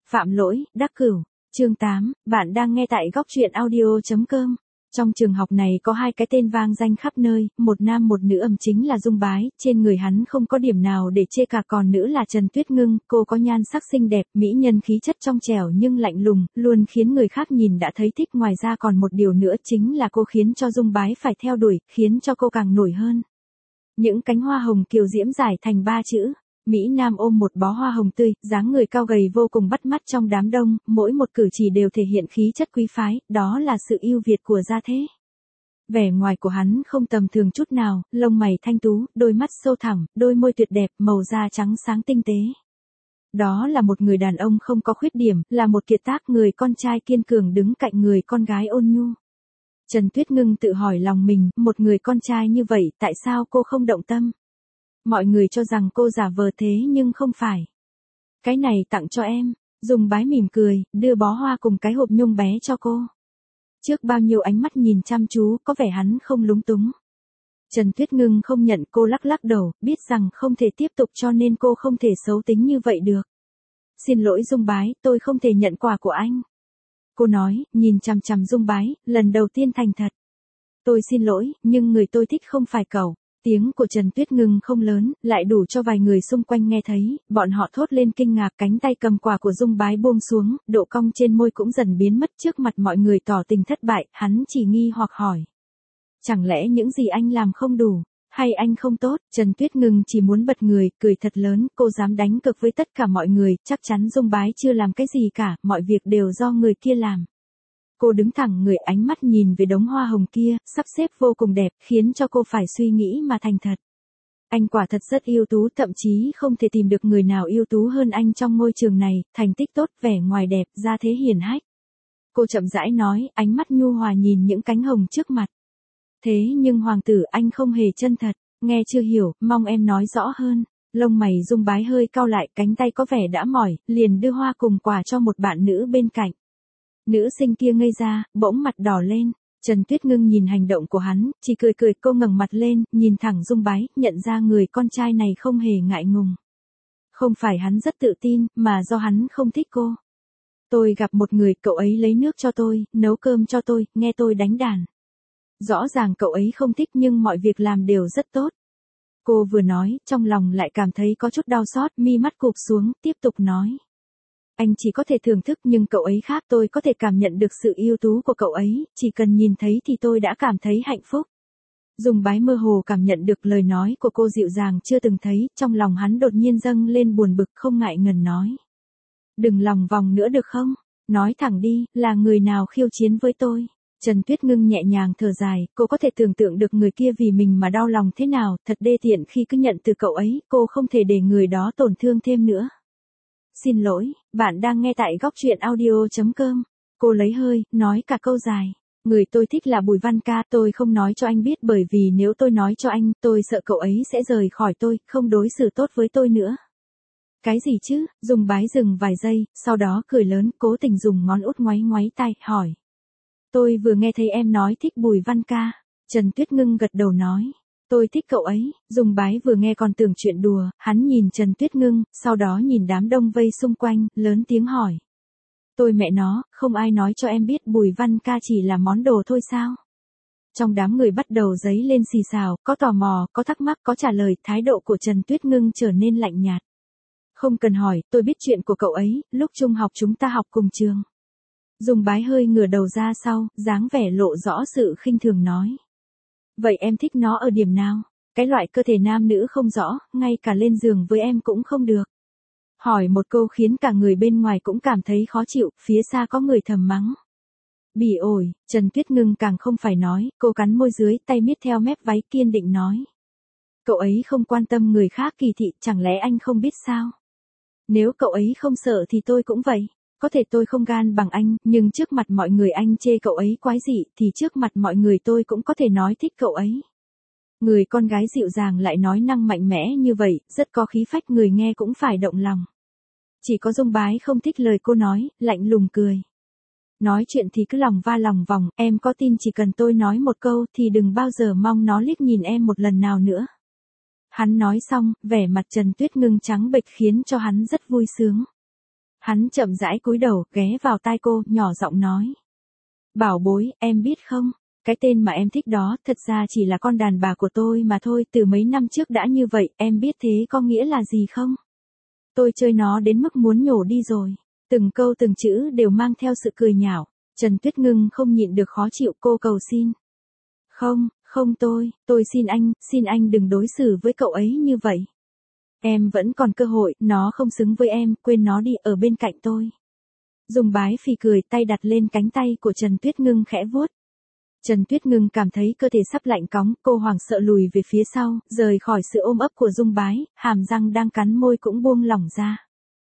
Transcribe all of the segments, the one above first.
Phạm lỗi, đắc cửu. Chương 8, bạn đang nghe tại góc truyện audio.com. Trong trường học này có hai cái tên vang danh khắp nơi, một nam một nữ, chính là Dung Bái, trên người hắn không có điểm nào để chê cả, còn nữ là Trần Tuyết Ngưng, cô có nhan sắc xinh đẹp, mỹ nhân khí chất trong trẻo nhưng lạnh lùng, luôn khiến người khác nhìn đã thấy thích. Ngoài ra còn một điều nữa chính là cô khiến cho Dung Bái phải theo đuổi, khiến cho cô càng nổi hơn. Những cánh hoa hồng kiều diễm giải thành ba chữ. Mỹ Nam ôm một bó hoa hồng tươi, dáng người cao gầy vô cùng bắt mắt trong đám đông, mỗi một cử chỉ đều thể hiện khí chất quý phái, đó là sự ưu việt của gia thế. Vẻ ngoài của hắn không tầm thường chút nào, lông mày thanh tú, đôi mắt sâu thẳm, đôi môi tuyệt đẹp, màu da trắng sáng tinh tế. Đó là một người đàn ông không có khuyết điểm, là một kiệt tác, người con trai kiên cường đứng cạnh người con gái ôn nhu. Trần Tuyết Ngưng tự hỏi lòng mình, một người con trai như vậy, tại sao cô không động tâm? Mọi người cho rằng cô giả vờ thế nhưng không phải. Cái này tặng cho em. Dung Bái mỉm cười, đưa bó hoa cùng cái hộp nhung bé cho cô. Trước bao nhiêu ánh mắt nhìn chăm chú, có vẻ hắn không lúng túng. Trần Tuyết Ngưng không nhận, cô lắc lắc đầu, biết rằng không thể tiếp tục cho nên cô không thể xấu tính như vậy được. Xin lỗi Dung Bái, tôi không thể nhận quà của anh. Cô nói, nhìn chằm chằm Dung Bái, lần đầu tiên thành thật. Tôi xin lỗi, nhưng người tôi thích không phải cậu. Tiếng của Trần Tuyết Ngưng không lớn, lại đủ cho vài người xung quanh nghe thấy, bọn họ thốt lên kinh ngạc. Cánh tay cầm quà của Dung Bái buông xuống, độ cong trên môi cũng dần biến mất. Trước mặt mọi người tỏ tình thất bại, hắn chỉ nghi hoặc hỏi. Chẳng lẽ những gì anh làm không đủ, hay anh không tốt? Trần Tuyết Ngưng chỉ muốn bật người, cười thật lớn, cô dám đánh cược với tất cả mọi người, chắc chắn Dung Bái chưa làm cái gì cả, mọi việc đều do người kia làm. Cô đứng thẳng người, ánh mắt nhìn về đống hoa hồng kia, sắp xếp vô cùng đẹp, khiến cho cô phải suy nghĩ mà thành thật. Anh quả thật rất ưu tú, thậm chí không thể tìm được người nào ưu tú hơn anh trong ngôi trường này, thành tích tốt, vẻ ngoài đẹp, gia thế hiển hách. Cô chậm rãi nói, ánh mắt nhu hòa nhìn những cánh hồng trước mặt. Thế nhưng hoàng tử, anh không hề chân thật, nghe chưa hiểu, mong em nói rõ hơn. Lông mày Dung Bái hơi cau lại, cánh tay có vẻ đã mỏi, liền đưa hoa cùng quà cho một bạn nữ bên cạnh. Nữ sinh kia ngây ra, bỗng mặt đỏ lên. Trần Tuyết Ngưng nhìn hành động của hắn, chỉ cười cười. Cô ngẩng mặt lên, nhìn thẳng Dung Bái, nhận ra người con trai này không hề ngại ngùng. Không phải hắn rất tự tin, mà do hắn không thích cô. Tôi gặp một người, cậu ấy lấy nước cho tôi, nấu cơm cho tôi, nghe tôi đánh đàn. Rõ ràng cậu ấy không thích nhưng mọi việc làm đều rất tốt. Cô vừa nói, trong lòng lại cảm thấy có chút đau xót, mi mắt cụp xuống, tiếp tục nói. Anh chỉ có thể thưởng thức nhưng cậu ấy khác, tôi có thể cảm nhận được sự ưu tú của cậu ấy, chỉ cần nhìn thấy thì tôi đã cảm thấy hạnh phúc. Dung Bái mơ hồ cảm nhận được lời nói của cô dịu dàng chưa từng thấy, trong lòng hắn đột nhiên dâng lên buồn bực, không ngại ngần nói. Đừng lòng vòng nữa được không? Nói thẳng đi, là người nào khiêu chiến với tôi? Trần Tuyết Ngưng nhẹ nhàng thở dài, cô có thể tưởng tượng được người kia vì mình mà đau lòng thế nào, thật đê tiện khi cứ nhận từ cậu ấy, cô không thể để người đó tổn thương thêm nữa. Xin lỗi, bạn đang nghe tại góc truyện audio.com. Cô lấy hơi, nói cả câu dài. Người tôi thích là Bùi Văn Ca, tôi không nói cho anh biết bởi vì nếu tôi nói cho anh, tôi sợ cậu ấy sẽ rời khỏi tôi, không đối xử tốt với tôi nữa. Cái gì chứ? Dung Bái dừng vài giây, sau đó cười lớn, cố tình dùng ngón út ngoáy ngoáy tai, hỏi. Tôi vừa nghe thấy em nói thích Bùi Văn Ca. Trần Tuyết Ngưng gật đầu nói. Tôi thích cậu ấy. Dung Bái vừa nghe còn tưởng chuyện đùa, hắn nhìn Trần Tuyết Ngưng, sau đó nhìn đám đông vây xung quanh, lớn tiếng hỏi. Tôi mẹ nó, không ai nói cho em biết Bùi Văn Ca chỉ là món đồ thôi sao? Trong đám người bắt đầu dấy lên xì xào, có tò mò, có thắc mắc, có trả lời, thái độ của Trần Tuyết Ngưng trở nên lạnh nhạt. Không cần hỏi, tôi biết chuyện của cậu ấy, lúc trung học chúng ta học cùng trường. Dung Bái hơi ngửa đầu ra sau, dáng vẻ lộ rõ sự khinh thường nói. Vậy em thích nó ở điểm nào? Cái loại cơ thể nam nữ không rõ, ngay cả lên giường với em cũng không được. Hỏi một câu khiến cả người bên ngoài cũng cảm thấy khó chịu, phía xa có người thầm mắng. Bỉ ổi, Trần Tuyết Ngưng càng không phải nói, cô cắn môi dưới, tay miết theo mép váy kiên định nói. Cậu ấy không quan tâm người khác kỳ thị, chẳng lẽ anh không biết sao? Nếu cậu ấy không sợ thì tôi cũng vậy. Có thể tôi không gan bằng anh, nhưng trước mặt mọi người anh chê cậu ấy quái dị, thì trước mặt mọi người tôi cũng có thể nói thích cậu ấy. Người con gái dịu dàng lại nói năng mạnh mẽ như vậy, rất có khí phách, người nghe cũng phải động lòng. Chỉ có Dung Bái không thích lời cô nói, lạnh lùng cười. Nói chuyện thì cứ lòng va lòng vòng, em có tin chỉ cần tôi nói một câu thì đừng bao giờ mong nó liếc nhìn em một lần nào nữa. Hắn nói xong, vẻ mặt Trần Tuyết Ngưng trắng bệch khiến cho hắn rất vui sướng. Hắn chậm rãi cúi đầu, ghé vào tai cô, nhỏ giọng nói. Bảo bối, em biết không, cái tên mà em thích đó thật ra chỉ là con đàn bà của tôi mà thôi, từ mấy năm trước đã như vậy, em biết thế có nghĩa là gì không? Tôi chơi nó đến mức muốn nhổ đi rồi. Từng câu từng chữ đều mang theo sự cười nhạo. Trần Tuyết Ngưng không nhịn được khó chịu, cô cầu xin. Không tôi xin anh đừng đối xử với cậu ấy như vậy. Em vẫn còn cơ hội, nó không xứng với em, quên nó đi, ở bên cạnh tôi. Dung Bái phì cười, tay đặt lên cánh tay của Trần Tuyết Ngưng khẽ vuốt. Trần Tuyết Ngưng cảm thấy cơ thể sắp lạnh cóng, cô hoảng sợ lùi về phía sau, rời khỏi sự ôm ấp của Dung Bái, hàm răng đang cắn môi cũng buông lỏng ra.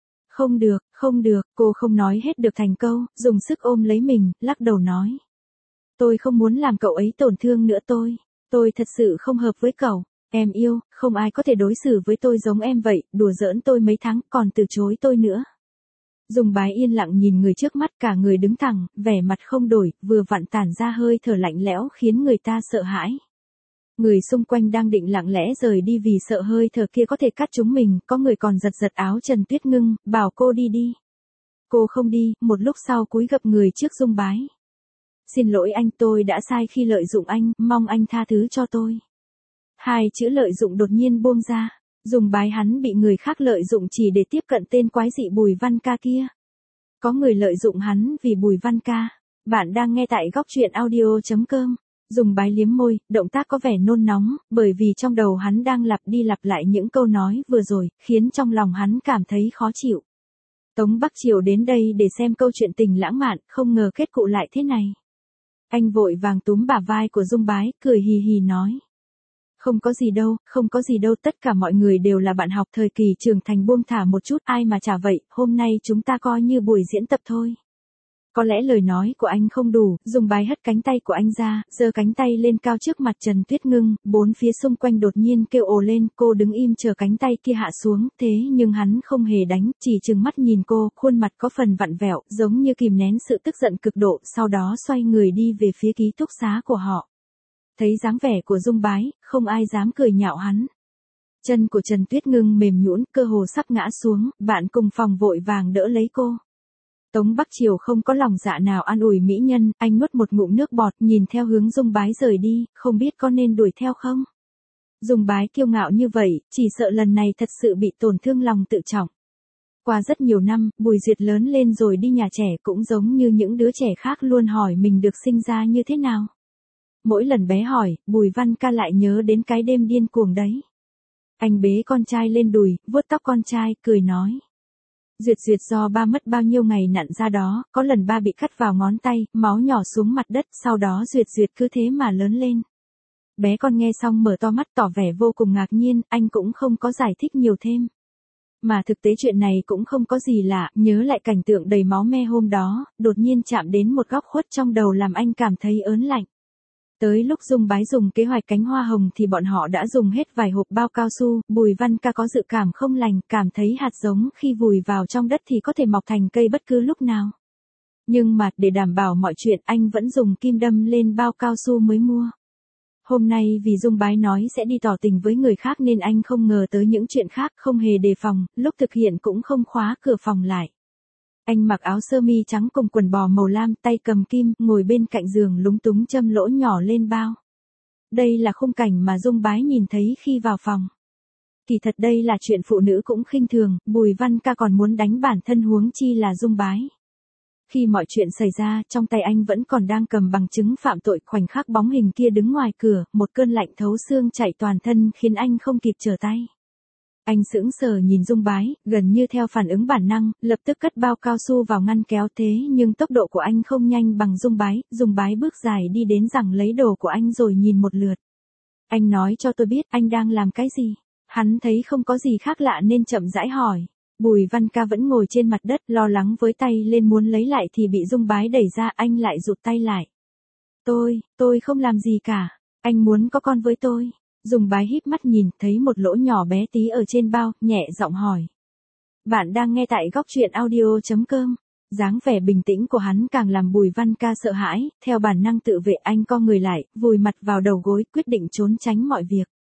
Không được, cô không nói hết được thành câu, dùng sức ôm lấy mình, lắc đầu nói. Tôi không muốn làm cậu ấy tổn thương nữa tôi thật sự không hợp với cậu, em yêu, không ai có thể đối xử với tôi giống em vậy, đùa giỡn tôi mấy tháng, còn từ chối tôi nữa. Dung Bái yên lặng nhìn người trước mắt, cả người đứng thẳng, vẻ mặt không đổi, vừa vặn tản ra hơi thở lạnh lẽo khiến người ta sợ hãi. Người xung quanh đang định lặng lẽ rời đi vì sợ hơi thở kia có thể cắt chúng mình, có người còn giật giật áo Trần Tuyết Ngưng, bảo cô đi đi. Cô không đi, một lúc sau cúi gập người trước Dung Bái. Xin lỗi anh, tôi đã sai khi lợi dụng anh, mong anh tha thứ cho tôi. Hai chữ lợi dụng đột nhiên buông ra. Dung Bái hắn bị người khác lợi dụng chỉ để tiếp cận tên quái dị Bùi Văn Ca kia. Có người lợi dụng hắn vì Bùi Văn Ca. Bạn đang nghe tại góc truyện audio.com. Dung Bái liếm môi, động tác có vẻ nôn nóng, bởi vì trong đầu hắn đang lặp đi lặp lại những câu nói vừa rồi, khiến trong lòng hắn cảm thấy khó chịu. Tống Bắc Triều đến đây để xem câu chuyện tình lãng mạn, không ngờ kết cục lại thế này. Anh vội vàng túm bả vai của Dung Bái, cười hì hì nói. Không có gì đâu, tất cả mọi người đều là bạn học thời kỳ trưởng thành, buông thả một chút, ai mà chả vậy, hôm nay chúng ta coi như buổi diễn tập thôi. Có lẽ lời nói của anh không đủ, Dung Bái hất cánh tay của anh ra, giơ cánh tay lên cao trước mặt Trần Tuyết Ngưng, bốn phía xung quanh đột nhiên kêu ồ lên, cô đứng im chờ cánh tay kia hạ xuống, thế nhưng hắn không hề đánh, chỉ trừng mắt nhìn cô, khuôn mặt có phần vặn vẹo, giống như kìm nén sự tức giận cực độ, sau đó xoay người đi về phía ký túc xá của họ. Thấy dáng vẻ của Dung Bái, không ai dám cười nhạo hắn. Chân của Trần Tuyết Ngưng mềm nhũn, cơ hồ sắp ngã xuống, bạn cùng phòng vội vàng đỡ lấy cô. Tống Bắc Triều không có lòng dạ nào an ủi mỹ nhân, anh nuốt một ngụm nước bọt, nhìn theo hướng Dung Bái rời đi, không biết có nên đuổi theo không? Dung Bái kiêu ngạo như vậy, chỉ sợ lần này thật sự bị tổn thương lòng tự trọng. Qua rất nhiều năm, Bùi Duyệt lớn lên rồi đi nhà trẻ, cũng giống như những đứa trẻ khác luôn hỏi mình được sinh ra như thế nào. Mỗi lần bé hỏi, Bùi Văn Ca lại nhớ đến cái đêm điên cuồng đấy. Anh bế con trai lên đùi, vuốt tóc con trai, cười nói. Duyệt do ba mất bao nhiêu ngày nặn ra đó, có lần ba bị cắt vào ngón tay, máu nhỏ xuống mặt đất, sau đó Duyệt cứ thế mà lớn lên. Bé con nghe xong mở to mắt tỏ vẻ vô cùng ngạc nhiên, anh cũng không có giải thích nhiều thêm. Mà thực tế chuyện này cũng không có gì lạ, nhớ lại cảnh tượng đầy máu me hôm đó, đột nhiên chạm đến một góc khuất trong đầu làm anh cảm thấy ớn lạnh. Tới lúc Dung Bái dùng kế hoạch cánh hoa hồng thì bọn họ đã dùng hết vài hộp bao cao su, Bùi Văn Ca có dự cảm không lành, cảm thấy hạt giống khi vùi vào trong đất thì có thể mọc thành cây bất cứ lúc nào. Nhưng mà, để đảm bảo mọi chuyện, anh vẫn dùng kim đâm lên bao cao su mới mua. Hôm nay vì Dung Bái nói sẽ đi tỏ tình với người khác nên anh không ngờ tới những chuyện khác, không hề đề phòng, lúc thực hiện cũng không khóa cửa phòng lại. Anh mặc áo sơ mi trắng cùng quần bò màu lam, tay cầm kim, ngồi bên cạnh giường lúng túng châm lỗ nhỏ lên bao. Đây là khung cảnh mà Dung Bái nhìn thấy khi vào phòng. Kỳ thật đây là chuyện phụ nữ cũng khinh thường, Bùi Văn Ca còn muốn đánh bản thân huống chi là Dung Bái. Khi mọi chuyện xảy ra, trong tay anh vẫn còn đang cầm bằng chứng phạm tội, khoảnh khắc bóng hình kia đứng ngoài cửa, một cơn lạnh thấu xương chạy toàn thân khiến anh không kịp trở tay. Anh sững sờ nhìn Dung Bái, gần như theo phản ứng bản năng, lập tức cất bao cao su vào ngăn kéo, thế nhưng tốc độ của anh không nhanh bằng Dung Bái bước dài đi đến giằng lấy đồ của anh rồi nhìn một lượt. Anh nói cho tôi biết anh đang làm cái gì. Hắn thấy không có gì khác lạ nên chậm rãi hỏi. Bùi Văn Ca vẫn ngồi trên mặt đất lo lắng với tay lên muốn lấy lại thì bị Dung Bái đẩy ra, anh lại rụt tay lại. Tôi không làm gì cả, anh muốn có con với tôi. Dung Bái híp mắt nhìn, thấy một lỗ nhỏ bé tí ở trên bao, nhẹ giọng hỏi. Bạn đang nghe tại góc truyện audio.com. Dáng vẻ bình tĩnh của hắn càng làm Bùi Văn Ca sợ hãi, theo bản năng tự vệ anh co người lại, vùi mặt vào đầu gối, quyết định trốn tránh mọi việc.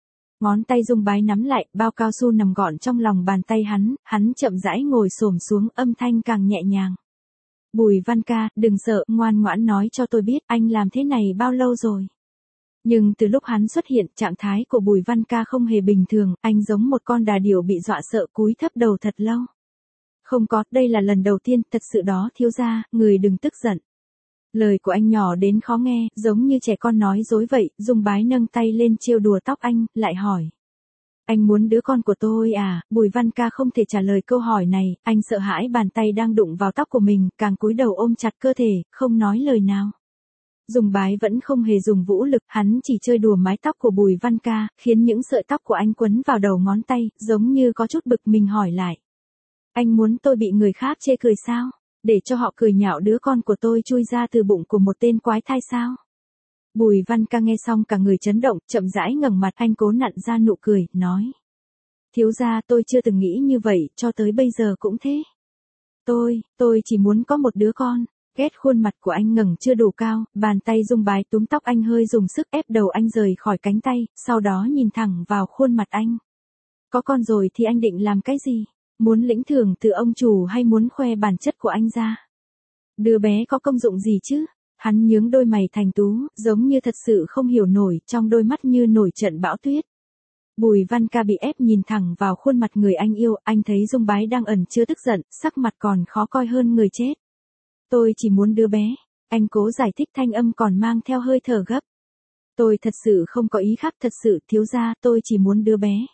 Ngón tay Dung Bái nắm lại, bao cao su nằm gọn trong lòng bàn tay hắn chậm rãi ngồi xổm xuống, âm thanh càng nhẹ nhàng. Bùi Văn ca, đừng sợ, ngoan ngoãn nói cho tôi biết, anh làm thế này bao lâu rồi? Nhưng từ lúc hắn xuất hiện, trạng thái của Bùi Văn ca không hề bình thường, anh giống một con đà điểu bị dọa sợ cúi thấp đầu thật lâu. Không có, đây là lần đầu tiên, thật sự đó thiếu gia, người đừng tức giận. Lời của anh nhỏ đến khó nghe, giống như trẻ con nói dối vậy, Dung Bái nâng tay lên trêu đùa tóc anh, lại hỏi. Anh muốn đứa con của tôi à? Bùi Văn ca không thể trả lời câu hỏi này, anh sợ hãi bàn tay đang đụng vào tóc của mình, càng cúi đầu ôm chặt cơ thể, không nói lời nào. Dung Bái vẫn không hề dùng vũ lực, hắn chỉ chơi đùa mái tóc của Bùi Văn ca, khiến những sợi tóc của anh quấn vào đầu ngón tay, giống như có chút bực mình hỏi lại. Anh muốn tôi bị người khác chê cười sao? Để cho họ cười nhạo đứa con của tôi chui ra từ bụng của một tên quái thai sao? Bùi Văn ca nghe xong cả người chấn động, chậm rãi ngẩng mặt, anh cố nặn ra nụ cười, nói. Thiếu gia, tôi chưa từng nghĩ như vậy, cho tới bây giờ cũng thế. Tôi chỉ muốn có một đứa con. Ghét khuôn mặt của anh ngẩng chưa đủ cao, bàn tay Dung Bái túm tóc anh hơi dùng sức ép đầu anh rời khỏi cánh tay, sau đó nhìn thẳng vào khuôn mặt anh. Có con rồi thì anh định làm cái gì? Muốn lĩnh thưởng từ ông chủ hay muốn khoe bản chất của anh ra? Đứa bé có công dụng gì chứ? Hắn nhướng đôi mày thành tú, giống như thật sự không hiểu nổi, trong đôi mắt như nổi trận bão tuyết. Bùi Văn ca bị ép nhìn thẳng vào khuôn mặt người anh yêu, anh thấy Dung Bái đang ẩn chứa tức giận, sắc mặt còn khó coi hơn người chết. Tôi chỉ muốn đứa bé, anh cố giải thích thanh âm còn mang theo hơi thở gấp. Tôi thật sự không có ý khác, thật sự thiếu gia, tôi chỉ muốn đứa bé.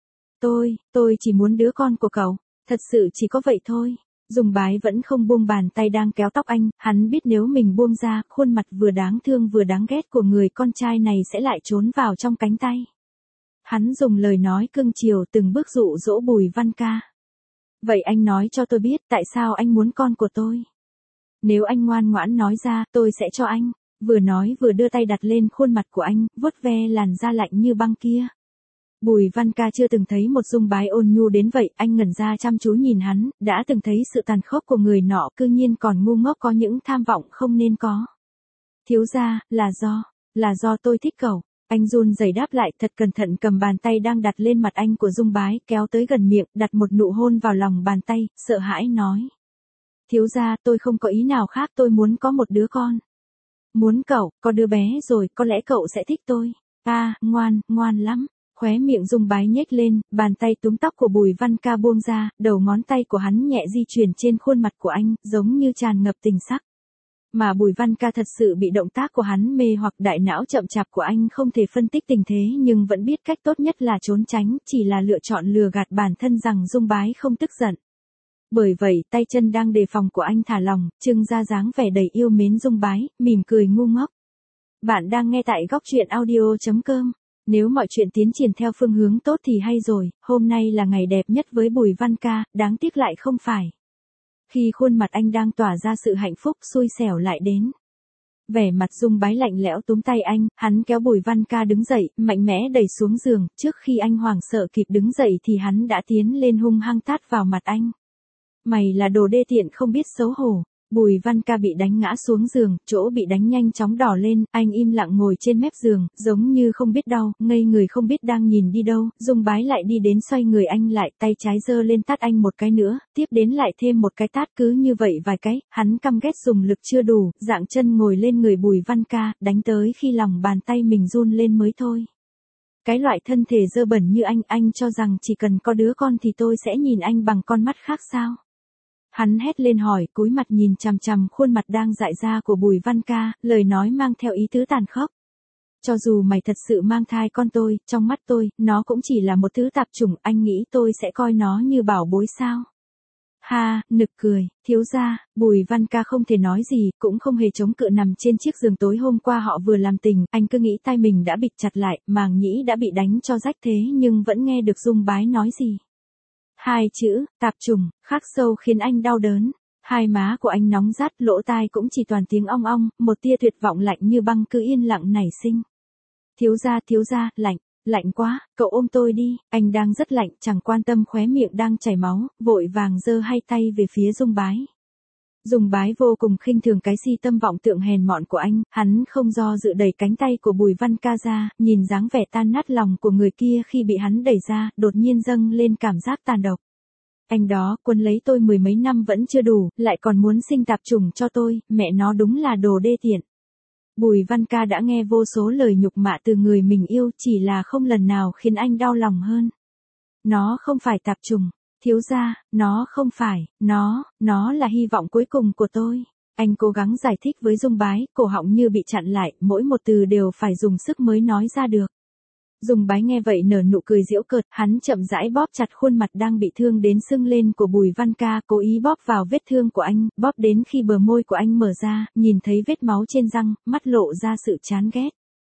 Tôi chỉ muốn đứa con của cậu, thật sự chỉ có vậy thôi. Dung Bái vẫn không buông bàn tay đang kéo tóc anh, hắn biết nếu mình buông ra, khuôn mặt vừa đáng thương vừa đáng ghét của người con trai này sẽ lại trốn vào trong cánh tay. Hắn dùng lời nói cưng chiều từng bước dụ dỗ Bùi Văn ca. Vậy anh nói cho tôi biết tại sao anh muốn con của tôi. Nếu anh ngoan ngoãn nói ra, tôi sẽ cho anh. Vừa nói vừa đưa tay đặt lên khuôn mặt của anh, vuốt ve làn da lạnh như băng kia. Bùi Văn ca chưa từng thấy một Dung Bái ôn nhu đến vậy, anh ngẩn ra chăm chú nhìn hắn, đã từng thấy sự tàn khốc của người nọ, cư nhiên còn ngu ngốc có những tham vọng không nên có. Thiếu gia, là do tôi thích cậu. Anh run rẩy đáp lại, thật cẩn thận cầm bàn tay đang đặt lên mặt anh của Dung Bái, kéo tới gần miệng, đặt một nụ hôn vào lòng bàn tay, sợ hãi nói. Thiếu gia, tôi không có ý nào khác, tôi muốn có một đứa con. Muốn cậu, có đứa bé rồi, có lẽ cậu sẽ thích tôi. Ngoan lắm. Khóe miệng Dung Bái nhếch lên, bàn tay túm tóc của Bùi Văn ca buông ra, đầu ngón tay của hắn nhẹ di chuyển trên khuôn mặt của anh, giống như tràn ngập tình sắc. Mà Bùi Văn ca thật sự bị động tác của hắn mê hoặc, đại não chậm chạp của anh không thể phân tích tình thế nhưng vẫn biết cách tốt nhất là trốn tránh, chỉ là lựa chọn lừa gạt bản thân rằng Dung Bái không tức giận. Bởi vậy, tay chân đang đề phòng của anh thả lỏng, trưng ra dáng vẻ đầy yêu mến Dung Bái, mỉm cười ngu ngốc. Bạn đang nghe tại góc truyện audio.com. Nếu mọi chuyện tiến triển theo phương hướng tốt thì hay rồi, hôm nay là ngày đẹp nhất với Bùi Văn ca, đáng tiếc lại không phải. Khi khuôn mặt anh đang tỏa ra sự hạnh phúc, xui xẻo lại đến. Vẻ mặt Dung Bái lạnh lẽo túm tay anh, hắn kéo Bùi Văn ca đứng dậy, mạnh mẽ đẩy xuống giường, trước khi anh hoảng sợ kịp đứng dậy thì hắn đã tiến lên hung hăng tát vào mặt anh. Mày là đồ đê tiện không biết xấu hổ. Bùi Văn ca bị đánh ngã xuống giường, chỗ bị đánh nhanh chóng đỏ lên, anh im lặng ngồi trên mép giường, giống như không biết đau, ngây người không biết đang nhìn đi đâu. Dung Bái lại đi đến xoay người anh lại, tay trái giơ lên tát anh một cái nữa, tiếp đến lại thêm một cái tát, cứ như vậy vài cái, hắn căm ghét dùng lực chưa đủ, dạng chân ngồi lên người Bùi Văn ca, đánh tới khi lòng bàn tay mình run lên mới thôi. Cái loại thân thể dơ bẩn như anh cho rằng chỉ cần có đứa con thì tôi sẽ nhìn anh bằng con mắt khác sao? Hắn hét lên hỏi, cúi mặt nhìn chằm chằm khuôn mặt đang dại ra của Bùi Văn ca, lời nói mang theo ý tứ tàn khốc. Cho dù mày thật sự mang thai con tôi, trong mắt tôi, nó cũng chỉ là một thứ tạp chủng, anh nghĩ tôi sẽ coi nó như bảo bối sao? Ha, nực cười, thiếu gia. Bùi Văn ca không thể nói gì, cũng không hề chống cự nằm trên chiếc giường tối hôm qua họ vừa làm tình, anh cứ nghĩ tai mình đã bịt chặt lại, màng nhĩ đã bị đánh cho rách thế nhưng vẫn nghe được Dung Bái nói gì. Hai chữ, tạp trùng, khắc sâu khiến anh đau đớn. Hai má của anh nóng rát, lỗ tai cũng chỉ toàn tiếng ong ong, một tia tuyệt vọng lạnh như băng cứ yên lặng nảy sinh. Thiếu gia, lạnh quá, cậu ôm tôi đi, anh đang rất lạnh, chẳng quan tâm khóe miệng đang chảy máu, vội vàng giơ hai tay về phía Dung Bái. Dùng Bái vô cùng khinh thường cái si tâm vọng tượng hèn mọn của anh, hắn không do dự đẩy cánh tay của Bùi Văn Ca ra, nhìn dáng vẻ tan nát lòng của người kia khi bị hắn đẩy ra, đột nhiên dâng lên cảm giác tàn độc. Anh đó, quân lấy tôi 10 mấy năm vẫn chưa đủ, lại còn muốn sinh tạp chủng cho tôi, mẹ nó đúng là đồ đê tiện. Bùi Văn Ca đã nghe vô số lời nhục mạ từ người mình yêu, chỉ là không lần nào khiến anh đau lòng hơn. Nó không phải tạp chủng. Thiếu gia, nó không phải, nó là hy vọng cuối cùng của tôi. Anh cố gắng giải thích với Dung Bái, cổ họng như bị chặn lại, mỗi một từ đều phải dùng sức mới nói ra được. Dung Bái nghe vậy nở nụ cười giễu cợt, hắn chậm rãi bóp chặt khuôn mặt đang bị thương đến sưng lên của Bùi Văn Ca, cố ý bóp vào vết thương của anh, bóp đến khi bờ môi của anh mở ra, nhìn thấy vết máu trên răng, mắt lộ ra sự chán ghét.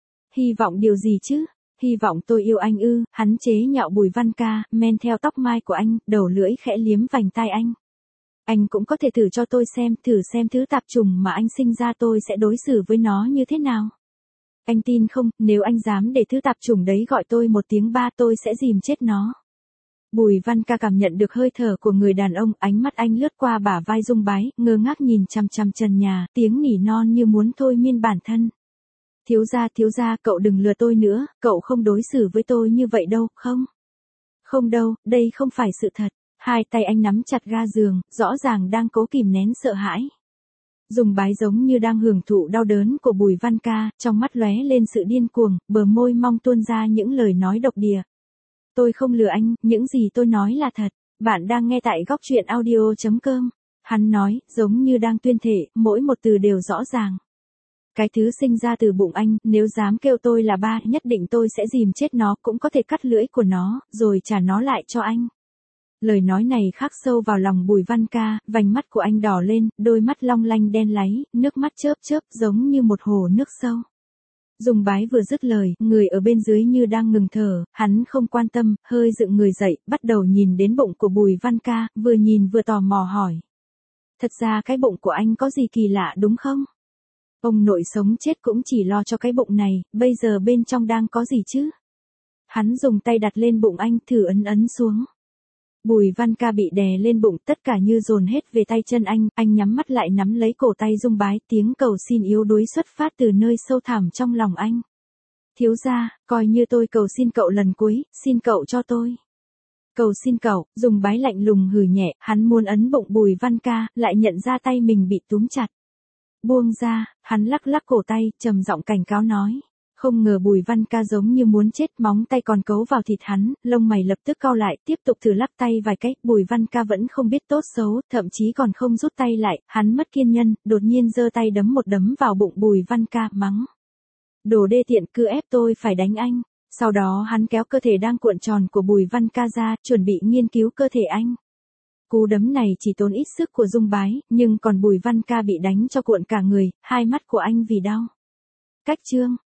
Hy vọng điều gì chứ? Hy vọng tôi yêu anh ư? Hắn chế nhạo Bùi Văn Ca, men theo tóc mai của anh, đầu lưỡi khẽ liếm vành tai anh. Anh cũng có thể thử cho tôi xem, thử xem thứ tạp trùng mà anh sinh ra tôi sẽ đối xử với nó như thế nào. Anh tin không, nếu anh dám để thứ tạp trùng đấy gọi tôi một tiếng ba tôi sẽ dìm chết nó. Bùi Văn Ca cảm nhận được hơi thở của người đàn ông, ánh mắt anh lướt qua bả vai Dung Bái, ngơ ngác nhìn chằm chằm trần nhà, tiếng nỉ non như muốn thôi miên bản thân. Thiếu gia, cậu đừng lừa tôi nữa, cậu không đối xử với tôi như vậy đâu, không? Không đâu, đây không phải sự thật. Hai tay anh nắm chặt ga giường, rõ ràng đang cố kìm nén sợ hãi. Dung Bái giống như đang hưởng thụ đau đớn của Bùi Văn Ca, trong mắt lóe lên sự điên cuồng, bờ môi mong tuôn ra những lời nói độc địa. Tôi không lừa anh, những gì tôi nói là thật. Bạn đang nghe tại góc truyện audio.com. Hắn nói, giống như đang tuyên thệ, mỗi một từ đều rõ ràng. Cái thứ sinh ra từ bụng anh, nếu dám kêu tôi là ba, nhất định tôi sẽ dìm chết nó, cũng có thể cắt lưỡi của nó, rồi trả nó lại cho anh. Lời nói này khắc sâu vào lòng Bùi Văn Ca, vành mắt của anh đỏ lên, đôi mắt long lanh đen láy, nước mắt chớp chớp giống như một hồ nước sâu. Dung Bái vừa dứt lời, người ở bên dưới như đang ngừng thở, hắn không quan tâm, hơi dựng người dậy, bắt đầu nhìn đến bụng của Bùi Văn Ca, vừa nhìn vừa tò mò hỏi. Thật ra cái bụng của anh có gì kỳ lạ đúng không? Ông nội sống chết cũng chỉ lo cho cái bụng này, bây giờ bên trong đang có gì chứ? Hắn dùng tay đặt lên bụng anh, thử ấn xuống. Bùi Văn Ca bị đè lên bụng, tất cả như dồn hết về tay chân anh nhắm mắt lại nắm lấy cổ tay Dung Bái, tiếng cầu xin yếu đuối xuất phát từ nơi sâu thẳm trong lòng anh. Thiếu gia, coi như tôi cầu xin cậu lần cuối, xin cậu cho tôi. Cầu xin cậu, Dung Bái lạnh lùng hừ nhẹ, hắn muốn ấn bụng Bùi Văn Ca, lại nhận ra tay mình bị túm chặt. Buông ra, hắn lắc lắc cổ tay, trầm giọng cảnh cáo nói. Không ngờ Bùi Văn Ca giống như muốn chết, móng tay còn cấu vào thịt hắn, lông mày lập tức cau lại, tiếp tục thử lắc tay vài cách, Bùi Văn Ca vẫn không biết tốt xấu, thậm chí còn không rút tay lại, hắn mất kiên nhẫn, đột nhiên giơ tay đấm một đấm vào bụng Bùi Văn Ca, mắng. Đồ đê tiện, cứ ép tôi phải đánh anh. Sau đó hắn kéo cơ thể đang cuộn tròn của Bùi Văn Ca ra, chuẩn bị nghiên cứu cơ thể anh. Cú đấm này chỉ tốn ít sức của Dung Bái, nhưng còn Bùi Văn Ca bị đánh cho cuộn cả người, hai mắt của anh vì đau. Cách chương.